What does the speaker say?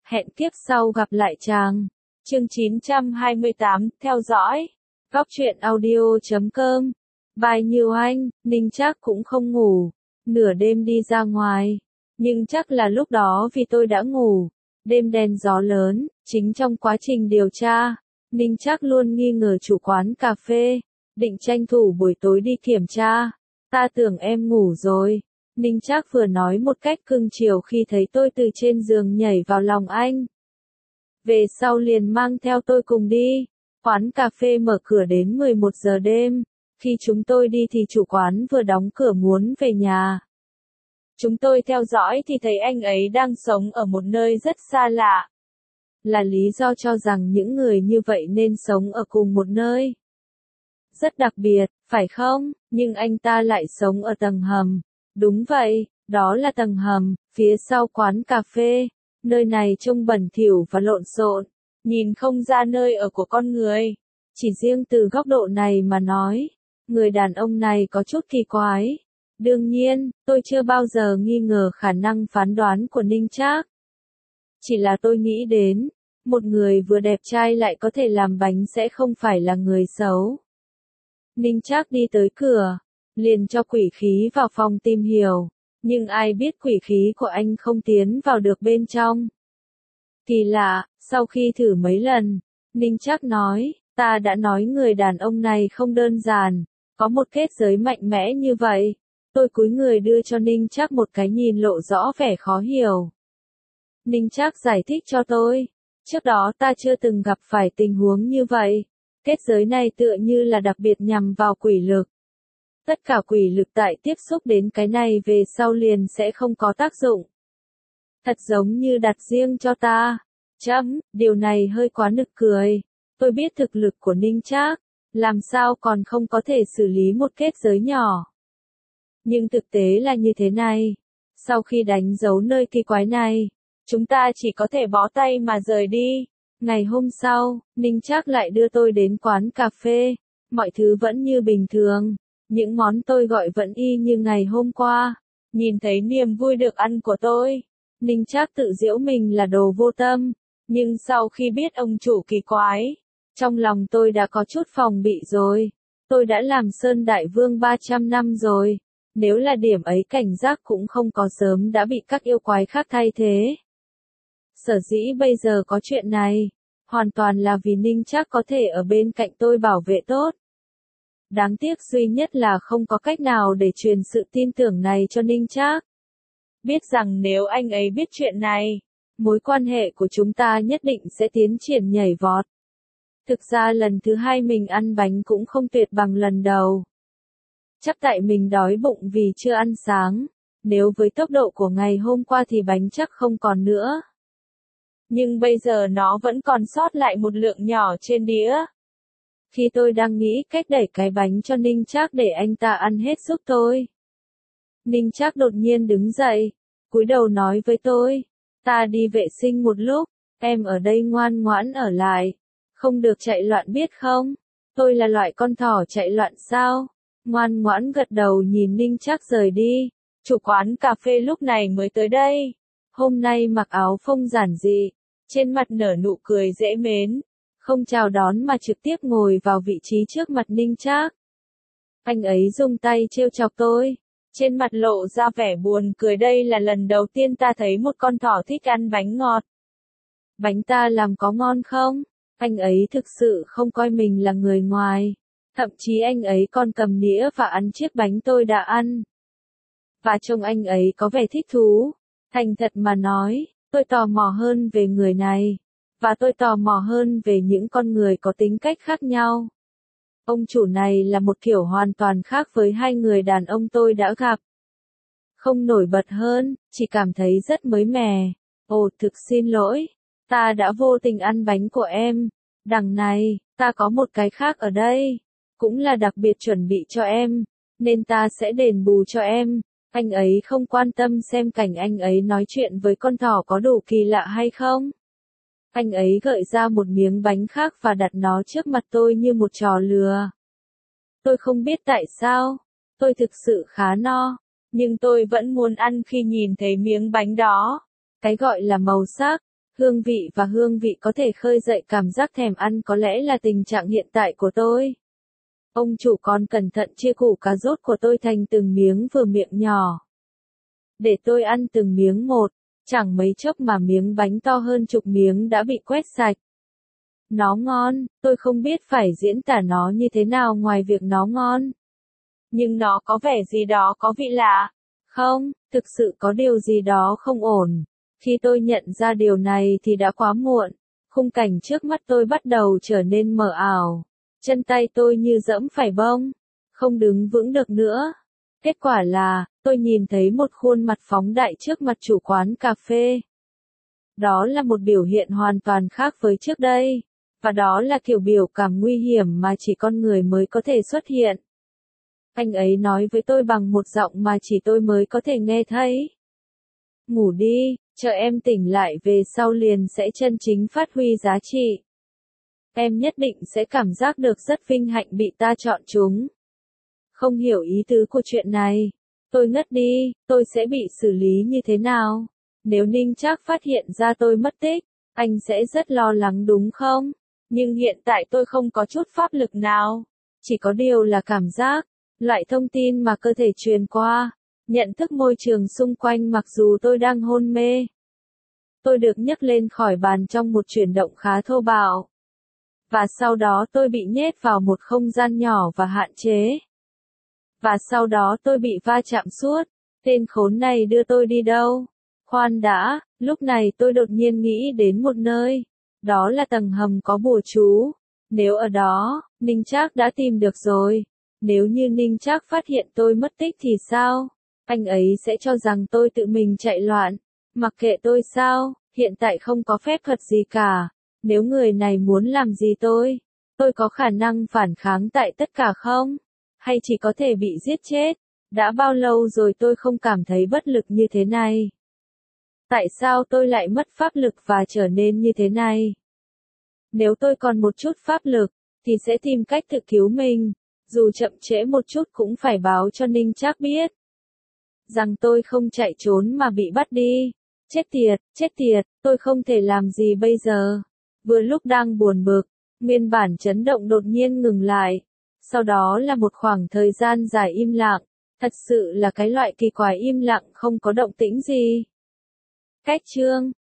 Hẹn kiếp sau gặp lại chàng. Chương 928, theo dõi. Góc truyện audio.com. Bài nhiều anh, Ninh Trác cũng không ngủ. Nửa đêm đi ra ngoài. Nhưng chắc là lúc đó vì tôi đã ngủ. Đêm đen gió lớn, chính trong quá trình điều tra. Ninh Trác luôn nghi ngờ chủ quán cà phê. Định tranh thủ buổi tối đi kiểm tra. Ta tưởng em ngủ rồi. Ninh Trác vừa nói một cách cưng chiều khi thấy tôi từ trên giường nhảy vào lòng anh. Về sau liền mang theo tôi cùng đi. Quán cà phê mở cửa đến 11 giờ đêm. Khi chúng tôi đi thì chủ quán vừa đóng cửa muốn về nhà. Chúng tôi theo dõi thì thấy anh ấy đang sống ở một nơi rất xa lạ. Là lý do cho rằng những người như vậy nên sống ở cùng một nơi. Rất đặc biệt, phải không? Nhưng anh ta lại sống ở tầng hầm. Đúng vậy, đó là tầng hầm, phía sau quán cà phê. Nơi này trông bẩn thỉu và lộn xộn, nhìn không ra nơi ở của con người. Chỉ riêng từ góc độ này mà nói, người đàn ông này có chút kỳ quái. Đương nhiên, tôi chưa bao giờ nghi ngờ khả năng phán đoán của Ninh Trác. Chỉ là tôi nghĩ đến, một người vừa đẹp trai lại có thể làm bánh sẽ không phải là người xấu. Ninh Trác đi tới cửa, liền cho quỷ khí vào phòng tìm hiểu, nhưng ai biết quỷ khí của anh không tiến vào được bên trong. Kỳ lạ, sau khi thử mấy lần, Ninh Trác nói, ta đã nói người đàn ông này không đơn giản, có một kết giới mạnh mẽ như vậy. Tôi cúi người đưa cho Ninh Trác một cái nhìn lộ rõ vẻ khó hiểu. Ninh Trác giải thích cho tôi, trước đó ta chưa từng gặp phải tình huống như vậy. Kết giới này tựa như là đặc biệt nhằm vào quỷ lực. Tất cả quỷ lực tại tiếp xúc đến cái này về sau liền sẽ không có tác dụng. Thật giống như đặt riêng cho ta. Điều này hơi quá nực cười. Tôi biết thực lực của Ninh Trác, làm sao còn không có thể xử lý một kết giới nhỏ. Nhưng thực tế là như thế này. Sau khi đánh dấu nơi kỳ quái này, chúng ta chỉ có thể bó tay mà rời đi. Ngày hôm sau, Ninh Trác lại đưa tôi đến quán cà phê. Mọi thứ vẫn như bình thường. Những món tôi gọi vẫn y như ngày hôm qua. Nhìn thấy niềm vui được ăn của tôi, Ninh Trác tự giễu mình là đồ vô tâm. Nhưng sau khi biết ông chủ kỳ quái, trong lòng tôi đã có chút phòng bị rồi. Tôi đã làm Sơn Đại Vương 300 năm rồi. Nếu là điểm ấy cảnh giác cũng không có sớm đã bị các yêu quái khác thay thế. Sở dĩ bây giờ có chuyện này, hoàn toàn là vì Ninh Trác có thể ở bên cạnh tôi bảo vệ tốt. Đáng tiếc duy nhất là không có cách nào để truyền sự tin tưởng này cho Ninh Trác. Biết rằng nếu anh ấy biết chuyện này, mối quan hệ của chúng ta nhất định sẽ tiến triển nhảy vọt. Thực ra lần thứ hai mình ăn bánh cũng không tuyệt bằng lần đầu. Chắc tại mình đói bụng vì chưa ăn sáng. Nếu với tốc độ của ngày hôm qua thì bánh chắc không còn nữa. Nhưng bây giờ nó vẫn còn sót lại một lượng nhỏ trên đĩa. Khi tôi đang nghĩ cách đẩy cái bánh cho Ninh Trác để anh ta ăn hết giúp tôi, Ninh Trác đột nhiên đứng dậy, cúi đầu nói với tôi, ta đi vệ sinh một lúc, em ở đây ngoan ngoãn ở lại, không được chạy loạn biết không? Tôi là loại con thỏ chạy loạn sao? Ngoan ngoãn gật đầu nhìn Ninh Trác rời đi. Chủ quán cà phê lúc này mới tới đây. Hôm nay mặc áo phông giản dị, trên mặt nở nụ cười dễ mến, không chào đón mà trực tiếp ngồi vào vị trí trước mặt Ninh Trác. Anh ấy dùng tay trêu chọc tôi, trên mặt lộ ra vẻ buồn cười, đây là lần đầu tiên ta thấy một con thỏ thích ăn bánh ngọt. Bánh ta làm có ngon không? Anh ấy thực sự không coi mình là người ngoài, thậm chí anh ấy còn cầm đĩa và ăn chiếc bánh tôi đã ăn. Và trông anh ấy có vẻ thích thú. Thành thật mà nói, tôi tò mò hơn về người này. Và tôi tò mò hơn về những con người có tính cách khác nhau. Ông chủ này là một kiểu hoàn toàn khác với hai người đàn ông tôi đã gặp. Không nổi bật hơn, chỉ cảm thấy rất mới mẻ. Ồ, thực xin lỗi, ta đã vô tình ăn bánh của em. Đằng này, ta có một cái khác ở đây, cũng là đặc biệt chuẩn bị cho em, nên ta sẽ đền bù cho em. Anh ấy không quan tâm xem cảnh anh ấy nói chuyện với con thỏ có đủ kỳ lạ hay không. Anh ấy gợi ra một miếng bánh khác và đặt nó trước mặt tôi như một trò lừa. Tôi không biết tại sao, tôi thực sự khá no, nhưng tôi vẫn muốn ăn khi nhìn thấy miếng bánh đó. Cái gọi là màu sắc, Hương vị có thể khơi dậy cảm giác thèm ăn có lẽ là tình trạng hiện tại của tôi. Ông chủ còn cẩn thận chia củ cà rốt của tôi thành từng miếng vừa miệng nhỏ. Để tôi ăn từng miếng một, chẳng mấy chốc mà miếng bánh to hơn chục miếng đã bị quét sạch. Nó ngon, tôi không biết phải diễn tả nó như thế nào ngoài việc nó ngon. Nhưng nó có vẻ gì đó có vị lạ. Không, thực sự có điều gì đó không ổn. Khi tôi nhận ra điều này thì đã quá muộn. Khung cảnh trước mắt tôi bắt đầu trở nên mờ ảo. Chân tay tôi như dẫm phải bông. Không đứng vững được nữa. Kết quả là, tôi nhìn thấy một khuôn mặt phóng đại trước mặt chủ quán cà phê. Đó là một biểu hiện hoàn toàn khác với trước đây. Và đó là kiểu biểu cảm nguy hiểm mà chỉ con người mới có thể xuất hiện. Anh ấy nói với tôi bằng một giọng mà chỉ tôi mới có thể nghe thấy. Ngủ đi, chờ em tỉnh lại về sau liền sẽ chân chính phát huy giá trị. Em nhất định sẽ cảm giác được rất vinh hạnh bị ta chọn chúng. Không hiểu ý tứ của chuyện này. Tôi ngất đi, tôi sẽ bị xử lý như thế nào? Nếu Ninh Trác phát hiện ra tôi mất tích, anh sẽ rất lo lắng đúng không? Nhưng hiện tại tôi không có chút pháp lực nào. Chỉ có điều là cảm giác, loại thông tin mà cơ thể truyền qua, nhận thức môi trường xung quanh mặc dù tôi đang hôn mê. Tôi được nhấc lên khỏi bàn trong một chuyển động khá thô bạo. Và sau đó tôi bị nhét vào một không gian nhỏ và hạn chế. Và sau đó tôi bị va chạm suốt. Tên khốn này đưa tôi đi đâu? Khoan đã, lúc này tôi đột nhiên nghĩ đến một nơi. Đó là tầng hầm có bùa chú. Nếu ở đó, Ninh Trác đã tìm được rồi. Nếu như Ninh Trác phát hiện tôi mất tích thì sao? Anh ấy sẽ cho rằng tôi tự mình chạy loạn. Mặc kệ tôi sao, hiện tại không có phép thuật gì cả. Nếu người này muốn làm gì tôi có khả năng phản kháng tại tất cả không? Hay chỉ có thể bị giết chết? Đã bao lâu rồi tôi không cảm thấy bất lực như thế này? Tại sao tôi lại mất pháp lực và trở nên như thế này? Nếu tôi còn một chút pháp lực, thì sẽ tìm cách tự cứu mình. Dù chậm trễ một chút cũng phải báo cho Ninh Trác biết. Rằng tôi không chạy trốn mà bị bắt đi. Chết tiệt, tôi không thể làm gì bây giờ. Vừa lúc đang buồn bực, nguyên bản chấn động đột nhiên ngừng lại. Sau đó là một khoảng thời gian dài im lặng. Thật sự là cái loại kỳ quái im lặng không có động tĩnh gì. Cách chương